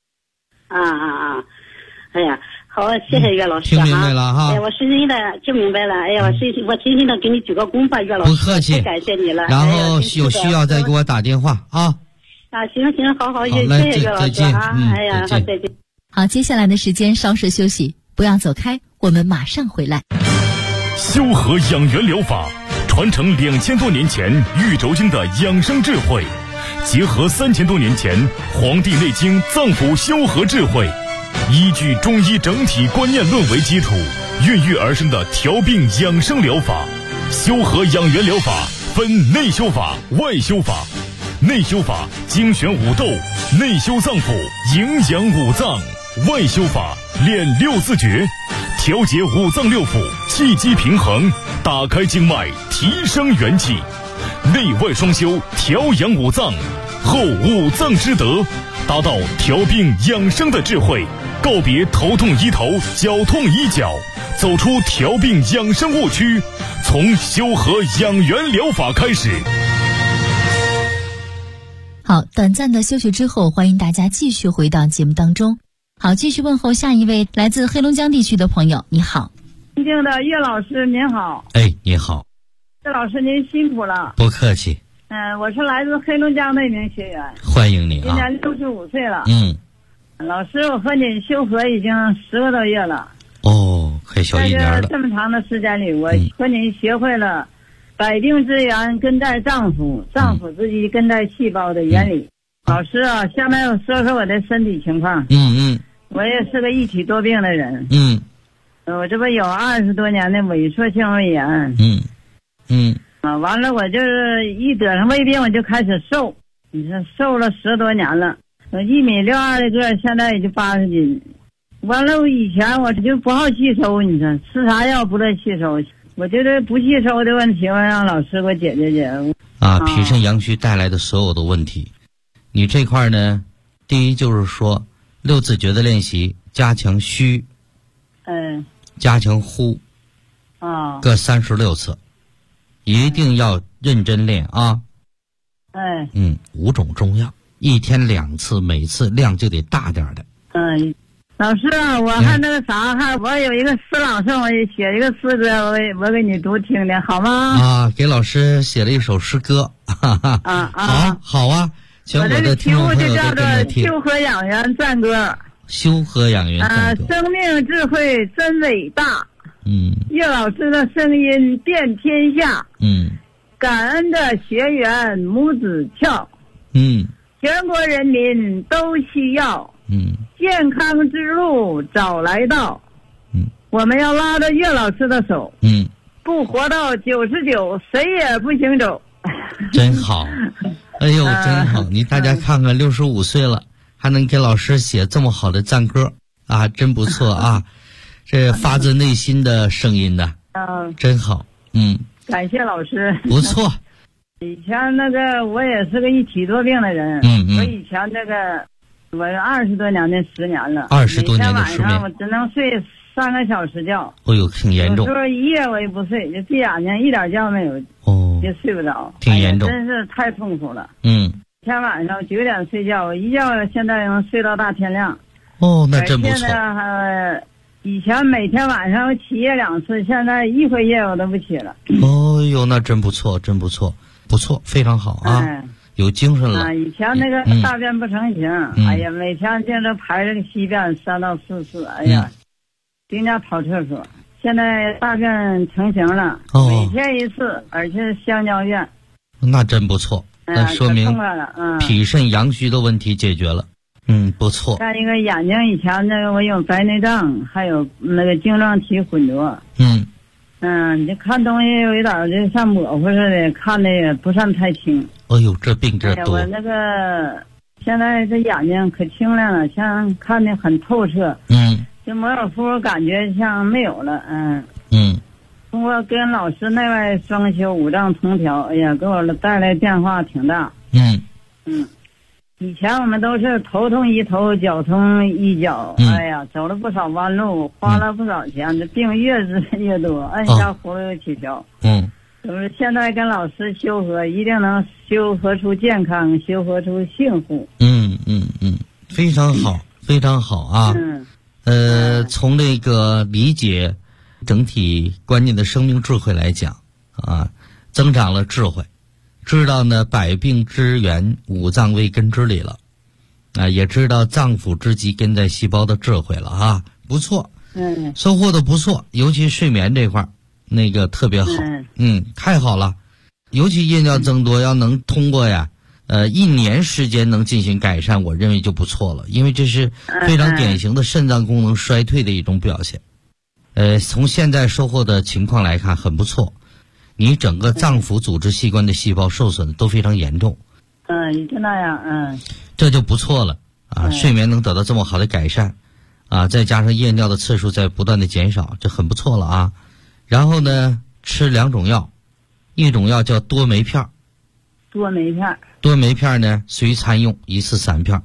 哎呀，好，谢谢岳老师。 听明白了哈？ 我深深的听明白了。哎呀，我深深的给你鞠个躬吧，岳老师。 不客气， 太感谢你了。 然后有需要再给我打电话啊。 行，好，谢谢岳老师啊。哎呀，好，再见。 好，接下来的时间稍事休息，不要走开，我们马上回来。 修和养元疗法传承2000多年前玉轴经的养生智慧，结合3000多年前《黄帝内经》脏腑修和智慧，依据中医整体观念论为基础，孕育而生的调病养生疗法。修和养元疗法分内修法、外修法。内修法精选五斗，内修脏腑，营养五脏；外修法练6字诀，调节五脏六腑，气机平衡，打开经脉，提升元气。内外双修，调养五脏，后五脏之德，达到调病养生的智慧，告别头痛医头，脚痛医脚，走出调病养生误区，从修和养元疗法开始。 好，短暂的休息之后，欢迎大家继续回到节目当中。好，继续问候下一位来自黑龙江地区的朋友，你好。 尊敬的岳老师您好。 你好。 岳老师您辛苦了。 不客气。 我是来自黑龙江的一名学员， 欢迎你啊。 今年65岁了。老师，我和你修和已经10个多月了。 快小1年了。 在这么长的时间里，我和你学会了百病之源根在脏腑，脏腑之机根在细胞的原理。老师啊，下面我说说我的身体情况。我也是个一体多病的人。我这不有20多年的萎缩性胃炎。完了我就是一得上胃病我就开始瘦，你说瘦了10多年了，我1.62米的个，现在也就80斤。完了，我以前我就不好吸收，你说吃啥药不乐吸收，我觉得不吸收的问题，我让老师给我解决解决。 脾肾阳虚带来的所有的问题，你这块呢，第一就是说6字诀的练习，加强虚，加强呼，各36次，一定要认真练啊。5种中药，1天2次，每次量就得大点的。 老师啊，我还那个啥，我有一个诗朗诵，我写一个诗歌，我给你读听听，好吗？ 给老师写了一首诗歌。好啊，全国的听众朋友都跟着听。 修和养元赞歌。 修和养元赞歌。 生命智慧真伟大。岳老师的声音遍天下。感恩的学员母子俏。全国人民都需要。健康之路早来到。我们要拉着岳老师的手。不活到99，谁也不行走。 真好，真好！大家看看，65岁了，还能给老师写这么好的赞歌啊，真不错啊！这发自内心的声音的，真好。 感谢老师。 不错。 以前我也是个一体多病的人。我以前我20多年的10年了 ，20多年的10年， 每天晚上我只能睡3个小时觉。 挺严重。 有时候一夜我也不睡，就闭眼睛一点觉没有，就睡不着。 挺严重， 真是太痛苦了。 天晚上9点睡觉，我一觉现在能睡到大天亮。 哦，那真不错。 以前每天晚上我起夜2次，现在一回夜我都不起了。 哦哟，那真不错，真不错，不错，非常好啊，有精神了。 以前那个大便不成形，哎呀，每天净是排这个稀便3到4次，哎呀，经常跑厕所。现在大便成型了，每天1次，而且香蕉便。 那真不错，那说明脾肾阳虚的问题解决了。不错。 再一个眼睛，以前那个我有白内障，还有那个晶状体混浊。你看东西有一点就像模糊似的，看的也不算太清。 哎呦，这病这多。 我那个现在这眼睛可清亮了，像看的很透彻。这摩尔夫感觉像没有了。通过跟老师内外双修5脏同调，哎呀，给我带来变化挺大。以前我们都是头痛一头，脚痛一脚，哎呀，走了不少弯路，花了不少钱，这病越治越多，按下葫芦起瓢。就是现在跟老师修和，一定能修和出健康，修和出幸福。 非常好，非常好啊。从这个理解整体观念的生命智慧来讲啊，增长了智慧。知道呢，百病之源五脏为根之理了，也知道脏腑之基根在细胞的智慧了啊，不错，收获的不错，尤其睡眠这块那个特别好，太好了，尤其夜尿增多，要能通过1年时间能进行改善，我认为就不错了，因为这是非常典型的肾脏功能衰退的一种表现，从现在收获的情况来看很不错。你整个脏腑组织器官的细胞受损都非常严重， 也就那样， 这就不错了啊！睡眠能得到这么好的改善，再加上夜尿的次数在不断的减少，这很不错了啊。然后呢，吃2种药，一种药叫多酶片， 多酶片呢随餐用，1次3片，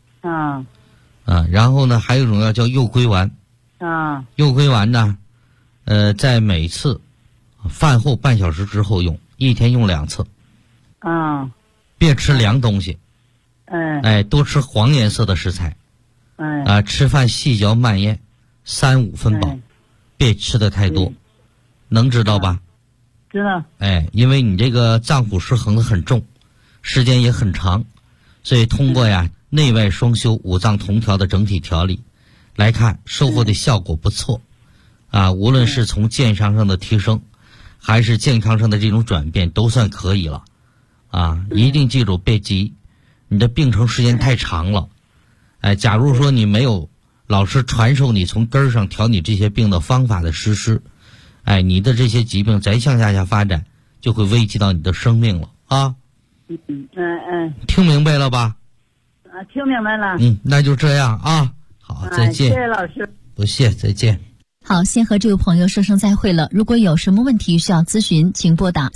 然后呢还有一种药叫右归丸，右归丸呢，在每次饭后半小时之后用，1天用2次，别吃凉东西，多吃黄颜色的食材，吃饭细嚼慢咽，3-5分饱，别吃的太多，能知道吧？知道。 因为你这个脏腑失衡的很重，时间也很长，所以通过内外双修5脏同调的整体调理来看，收获的效果不错，无论是从健康上的提升。还是健康上的这种转变都算可以了，一定记住别急，你的病程时间太长了，假如说你没有老师传授你从根儿上调你这些病的方法的实施，你的这些疾病再向下发展，就会危及到你的生命了啊。听明白了吧？ 听明白了。 那就这样啊，好，再见。 谢谢老师。 不谢，再见。 好，先和这位朋友说声再会了。如果有什么问题需要咨询，请拨打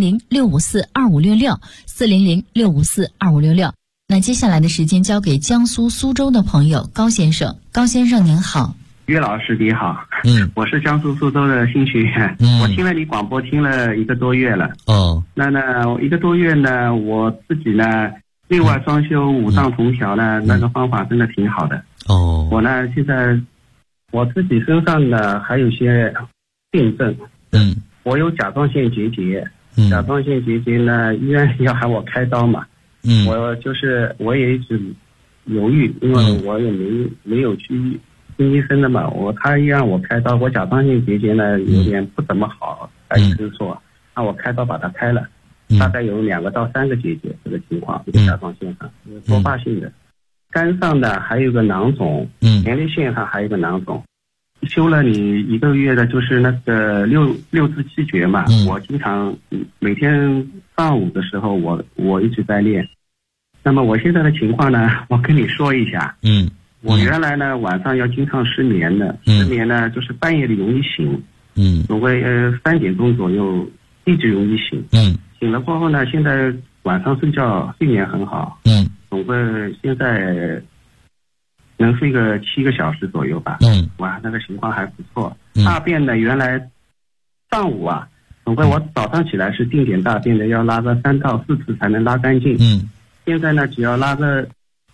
400-654-2566，400-654-2566。那接下来的时间交给江苏苏州的朋友高先生。高先生您好。 岳老师你好，我是江苏苏州的新学员，我听了你广播听了1个多月了。那1个多月呢，我自己呢内外双修5脏同调呢，那个方法真的挺好的。我呢现在我自己身上呢还有些病症，我有甲状腺结节，甲状腺结节呢医院要喊我开刀嘛，我也一直犹豫，因为我也没有去听医生的嘛，他让我开刀，我甲状腺结节呢有点不怎么好，医生说让我开刀把它开了，大概有2个到3个结节这个情况，甲状腺上多发性的。肝上呢还有个囊肿，前列腺上还有个囊肿。修了你1个月的，就是那个六字气诀嘛，我经常每天上午的时候我一直在练。那么我现在的情况呢，我跟你说一下。我原来呢晚上要经常失眠的，失眠呢就是半夜里容易醒，总归3点钟左右一直容易醒，醒了过后呢，现在晚上睡眠很好，总归现在能睡个7个小时左右吧。哇，那个情况还不错。大便呢，原来上午总归我早上起来是定点大便的，要拉个3到4次才能拉干净。 现在呢，只要拉个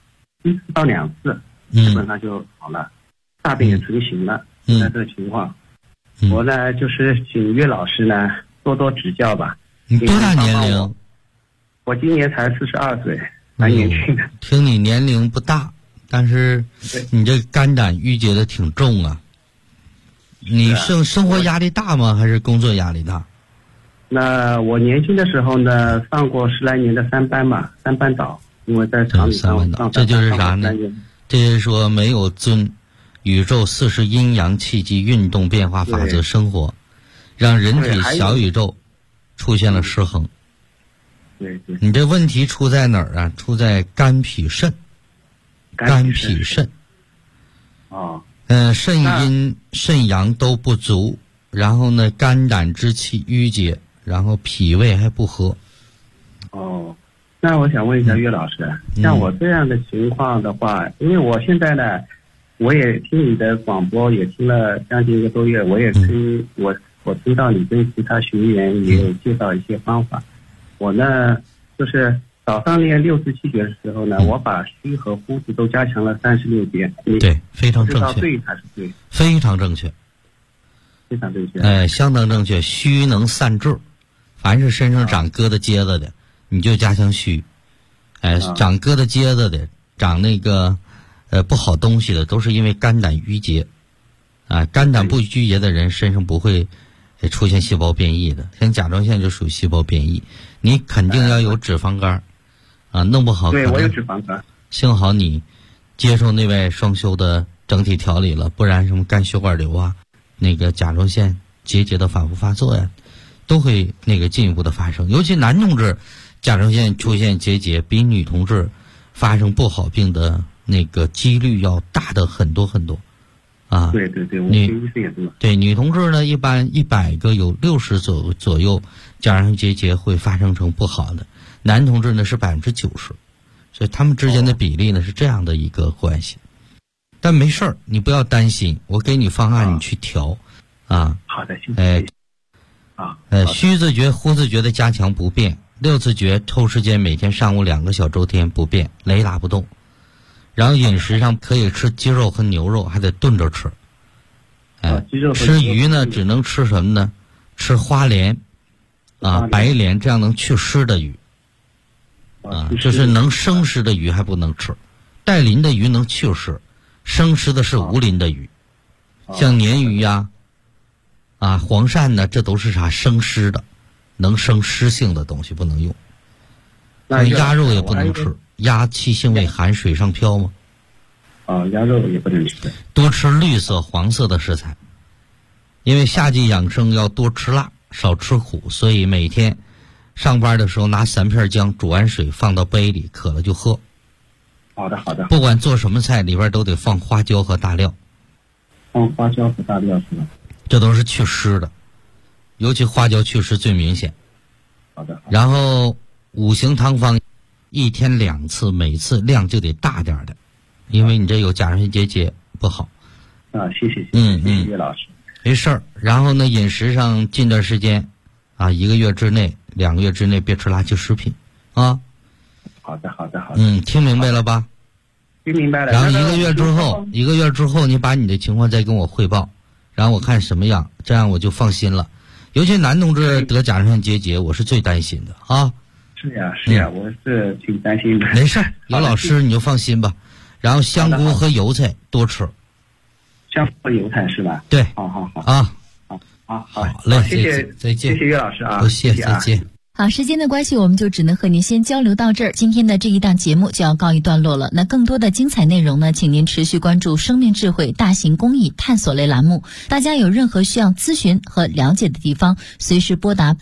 1次到2次，基本上就好了，大便也成型了。现在这个情况，我呢就是请岳老师呢多多指教吧。 你多大年龄？ 我今年才42岁，蛮年轻的。 听你年龄不大，但是你这肝胆郁结的挺重啊。你生活压力大吗？还是工作压力大？ 那我年轻的时候呢，上过10来年的3班嘛，3班倒，因为在厂里上这就是啥呢？这就是说没有遵宇宙40阴阳气机运动变化法则生活，让人体小宇宙出现了失衡。 对， 你这问题出在哪儿啊？出在肝脾肾。肝脾肾。 哦。 肾阴肾阳都不足，然后呢，肝胆之气郁结，然后脾胃还不和。 哦，那我想问一下岳老师，像我这样的情况的话，因为我现在呢，我也听你的广播，也听了将近1个多月，我也听我知道你跟其他学员也有介绍一些方法。我呢，就是早上练6次气血的时候呢，我把虚和呼字都加强了36遍。 对，非常正确。 对还是对？ 非常正确。 非常正确。 相当正确。虚能散滞，凡是身上长疙瘩疖子的，你就加强虚。长疙瘩疖子的，长那个不好东西的，都是因为肝胆郁结。肝胆不郁结的人身上不会出现细胞变异的，像甲状腺就属于细胞变异。你肯定要有脂肪肝弄不好。 对，我有脂肪肝。 幸好你接受内外双修的整体调理了，不然什么肝血管瘤啊，那个甲状腺结节的反复发作呀，都会那个进一步的发生。尤其男同志甲状腺出现结节，比女同志发生不好病的那个几率要大的很多很多。 对，我听医生也这么。 对，女同志呢，一般100个有60左右甲状腺结节会发生成不好的，男同志呢是90%，所以他们之间的比例呢是这样的一个关系。但没事儿，你不要担心，我给你方案，你去调。 好的，谢谢。 虚字诀、呼字诀的加强不变，6字诀抽时间每天上午2个小周天不变，雷打不动。然后饮食上可以吃鸡肉和牛肉，还得炖着吃。吃鱼呢，只能吃什么呢？吃花鲢白鲢，这样能去湿的鱼。就是能生湿的鱼还不能吃，带鳞的鱼能去湿，生湿的是无鳞的鱼，像鲶鱼呀、黄鳝呢，这都是啥生湿的，能生湿性的东西不能用。鸭肉也不能吃。鸭气性味寒，水上漂吗？ 鸭肉也不能吃。 多吃绿色、黄色的食材，因为夏季养生要多吃辣，少吃苦，所以每天上班的时候拿3片姜煮完水放到杯里，渴了就喝。 好的。 不管做什么菜，里边都得放花椒和大料。 放花椒和大料是吧？ 这都是祛湿的，尤其花椒祛湿最明显。 好的。 然后5行汤方。1天2次，每次量就得大点的，因为你这有甲状腺结节不好。 谢谢岳老师。 没事儿。然后呢，饮食上近段时间1个月之内、2个月之内别吃垃圾食品啊。 好的。 听明白了吧？ 听明白了。 然后1个月之后，你把你的情况再跟我汇报，然后我看什么样，这样我就放心了。尤其男同志得甲状腺结节，我是最担心的啊。 是呀，我是挺担心的。 没事，有老师你就放心吧。然后香菇和油菜多吃。 香菇和油菜是吧？ 对。 好。 好嘞， 谢谢， 再见。 谢谢岳老师啊。 不谢，再见。 好，时间的关系，我们就只能和您先交流到这儿。今天的这一档节目就要告一段落了。那更多的精彩内容呢，请您持续关注生命智慧大型公益探索类栏目。大家有任何需要咨询和了解的地方，随时拨打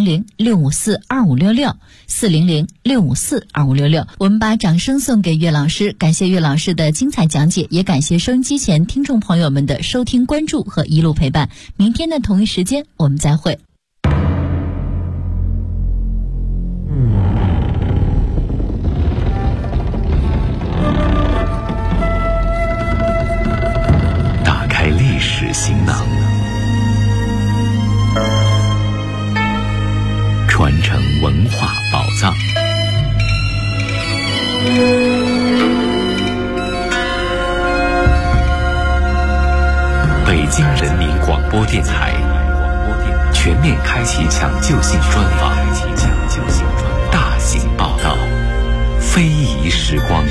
400-654-2566 400-654-2566。我们把掌声送给岳老师，感谢岳老师的精彩讲解，也感谢收音机前听众朋友们的收听、关注和一路陪伴。明天的同一时间，我们再会。 历史行囊，传承文化宝藏。 京人民广播电台全面开启抢救性专访，大型报道，非遗时光。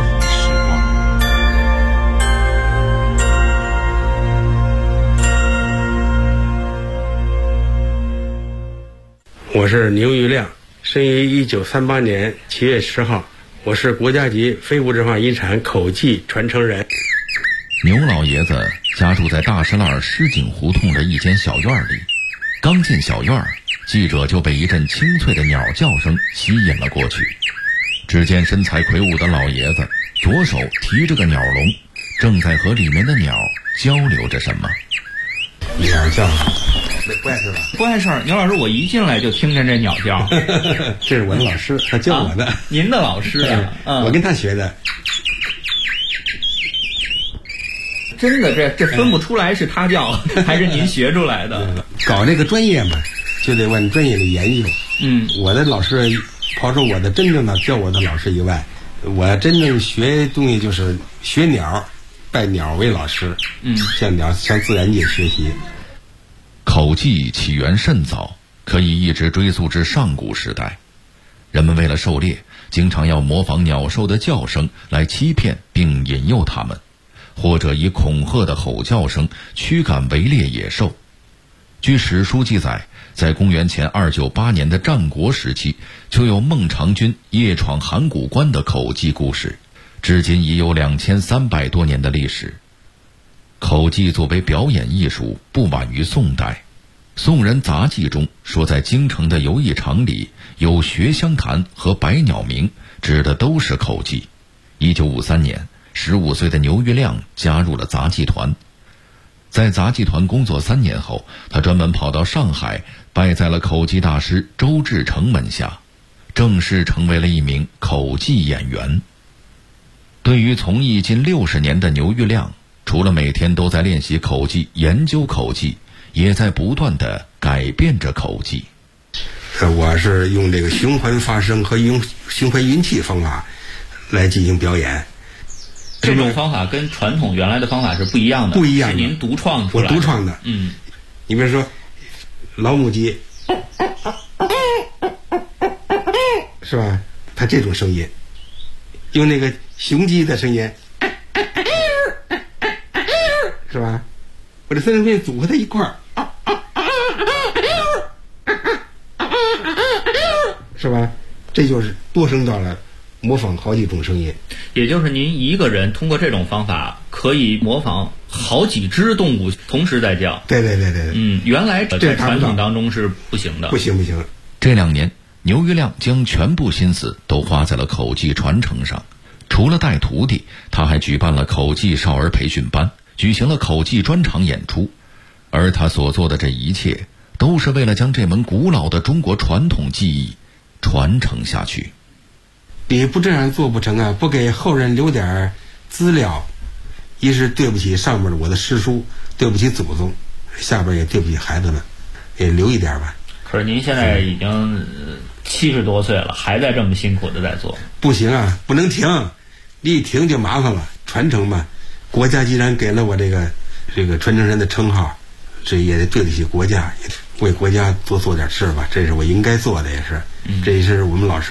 我是牛玉亮，生于1938年7月10号，我是国家级非物质文化遗产口技传承人。 牛老爷子家住在大石栏石井胡同的一间小院里，刚进小院，记者就被一阵清脆的鸟叫声吸引了过去。只见身材魁梧的老爷子左手提着个鸟笼，正在和里面的鸟交流着什么。 鸟叫，不碍事吧？ 不碍事儿。牛老师，我一进来就听见这鸟叫。 这是我的老师，他教我的。 您的老师啊？ 我跟他学的。 真的，这分不出来是他叫还是您学出来的。 搞这个专业嘛，就得往专业的研究。我的老师，抛出我的真正的教我的老师以外，我真正学东西就是学鸟，拜鸟为老师。向自然界学习。 口技起源甚早，可以一直追溯至上古时代。人们为了狩猎，经常要模仿鸟兽的叫声来欺骗并引诱它们，或者以恐吓的吼叫声驱赶围猎野兽。据史书记载，在公元前298年的战国时期，就有孟尝君夜闯函谷关的口技故事，至今已有2300多年的历史。口技作为表演艺术，不晚于宋代。宋人杂记中说，在京城的游艺场里有学香坛和百鸟鸣，指的都是口技。1953年，15岁的牛玉亮加入了杂技团。在杂技团工作3年后，他专门跑到上海，拜在了口技大师周志成门下，正式成为了一名口技演员。对于从艺近60年的牛玉亮，除了每天都在练习口技、研究口技，也在不断地改变着口技。 我是用这个循环发声和用循环运气方法来进行表演。 这种方法跟传统原来的方法是不一样的，是您独创出来的。 我独创的。你比如说老母鸡，是吧？它这种声音，用那个雄鸡的声音，是吧？我这3种声音组合在一块儿，是吧？这就是多声道了，模仿好几种声音。 也就是您一个人通过这种方法可以模仿好几只动物同时在叫。 对。 原来在传统当中是不行的。 不行。 这2年，牛玉亮将全部心思都花在了口技传承上。除了带徒弟，他还举办了口技少儿培训班，举行了口技专场演出。而他所做的这一切，都是为了将这门古老的中国传统技艺传承下去。 你不这样做不成啊！不给后人留点资料，一是对不起上面的我的师叔，对不起祖宗，下边也对不起孩子们，也留一点吧。 可是您现在已经70多岁了，还在这么辛苦的在做。 不行啊，不能停，你一停就麻烦了。传承嘛，国家既然给了我这个传承人的称号，这也得对得起国家，为国家多做点事吧，这是我应该做的，也是，这也是我们老师